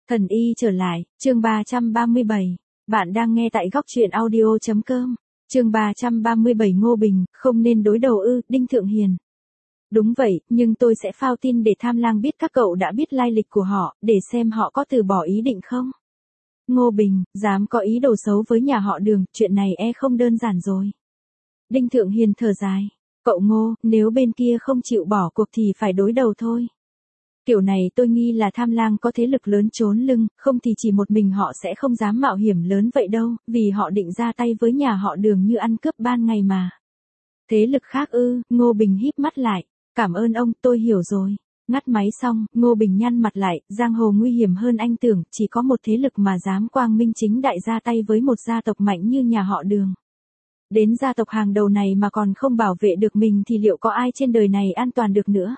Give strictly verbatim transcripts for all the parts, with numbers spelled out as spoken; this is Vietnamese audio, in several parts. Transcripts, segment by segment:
Thần y trở lại, chương ba trăm ba mươi bảy. Bạn đang nghe tại góc truyện audio chấm com. Chương ba trăm ba mươi bảy Ngô Bình, không nên đối đầu ư, Đinh Thượng Hiền. Đúng vậy, nhưng tôi sẽ phao tin để Tham Lang biết các cậu đã biết lai lịch của họ, để xem họ có từ bỏ ý định không. Ngô Bình, dám có ý đồ xấu với nhà họ Đường, chuyện này e không đơn giản rồi. Đinh Thượng Hiền thở dài. Cậu Ngô, nếu bên kia không chịu bỏ cuộc thì phải đối đầu thôi. Kiểu này tôi nghi là Tham Lang có thế lực lớn trốn lưng, không thì chỉ một mình họ sẽ không dám mạo hiểm lớn vậy đâu, vì họ định ra tay với nhà họ Đường như ăn cướp ban ngày mà. Thế lực khác ư? Ngô Bình híp mắt lại. Cảm ơn ông, tôi hiểu rồi. Ngắt máy xong, Ngô Bình nhăn mặt lại, giang hồ nguy hiểm hơn anh tưởng, chỉ có một thế lực mà dám quang minh chính đại ra tay với một gia tộc mạnh như nhà họ Đường. Đến gia tộc hàng đầu này mà còn không bảo vệ được mình thì liệu có ai trên đời này an toàn được nữa?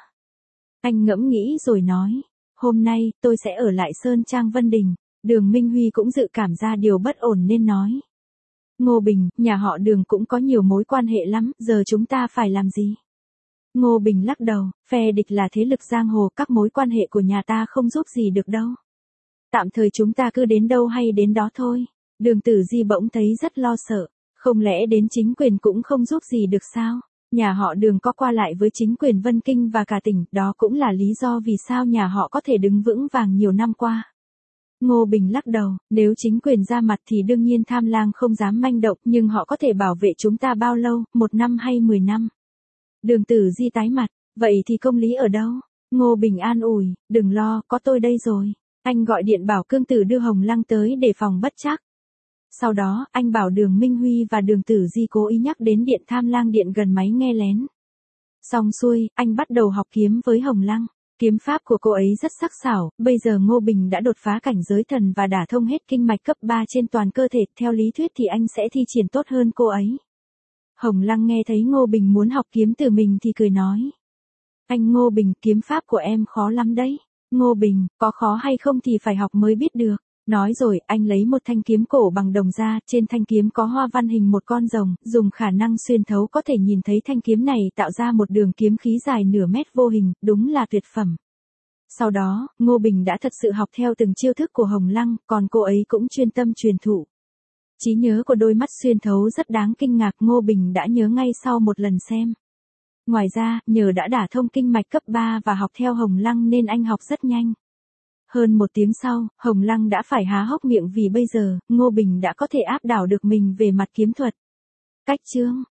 Anh ngẫm nghĩ rồi nói, hôm nay, tôi sẽ ở lại Sơn Trang Vân Đình. Đường Minh Huy cũng dự cảm ra điều bất ổn nên nói. Ngô Bình, nhà họ Đường cũng có nhiều mối quan hệ lắm, giờ chúng ta phải làm gì? Ngô Bình lắc đầu, phe địch là thế lực giang hồ, các mối quan hệ của nhà ta không giúp gì được đâu. Tạm thời chúng ta cứ đến đâu hay đến đó thôi. Đường Tử Di bỗng thấy rất lo sợ, không lẽ đến chính quyền cũng không giúp gì được sao? Nhà họ Đường có qua lại với chính quyền Vân Kinh và cả tỉnh, đó cũng là lý do vì sao nhà họ có thể đứng vững vàng nhiều năm qua. Ngô Bình lắc đầu, nếu chính quyền ra mặt thì đương nhiên Tham Lang không dám manh động, nhưng họ có thể bảo vệ chúng ta bao lâu, một năm hay mười năm? Đường Tử Di tái mặt, vậy thì công lý ở đâu? Ngô Bình an ủi, đừng lo, có tôi đây rồi. Anh gọi điện bảo Cương Tử đưa Hồng Lăng tới để phòng bất trắc. Sau đó, anh bảo Đường Minh Huy và Đường Tử Di cố ý nhắc đến điện Tham Lang điện gần máy nghe lén. Xong xuôi, anh bắt đầu học kiếm với Hồng Lăng. Kiếm pháp của cô ấy rất sắc sảo, bây giờ Ngô Bình đã đột phá cảnh giới thần và đả thông hết kinh mạch cấp ba trên toàn cơ thể, theo lý thuyết thì anh sẽ thi triển tốt hơn cô ấy. Hồng Lăng nghe thấy Ngô Bình muốn học kiếm từ mình thì cười nói. Anh Ngô Bình, kiếm pháp của em khó lắm đấy. Ngô Bình, có khó hay không thì phải học mới biết được. Nói rồi, anh lấy một thanh kiếm cổ bằng đồng ra, trên thanh kiếm có hoa văn hình một con rồng, dùng khả năng xuyên thấu có thể nhìn thấy thanh kiếm này tạo ra một đường kiếm khí dài nửa mét vô hình, đúng là tuyệt phẩm. Sau đó, Ngô Bình đã thật sự học theo từng chiêu thức của Hồng Lăng, còn cô ấy cũng chuyên tâm truyền thụ. Trí nhớ của đôi mắt xuyên thấu rất đáng kinh ngạc, Ngô Bình đã nhớ ngay sau một lần xem. Ngoài ra, nhờ đã đả thông kinh mạch cấp ba và học theo Hồng Lăng nên anh học rất nhanh. Hơn một tiếng sau, Hồng Lăng đã phải há hốc miệng vì bây giờ, Ngô Bình đã có thể áp đảo được mình về mặt kiếm thuật. Cách chương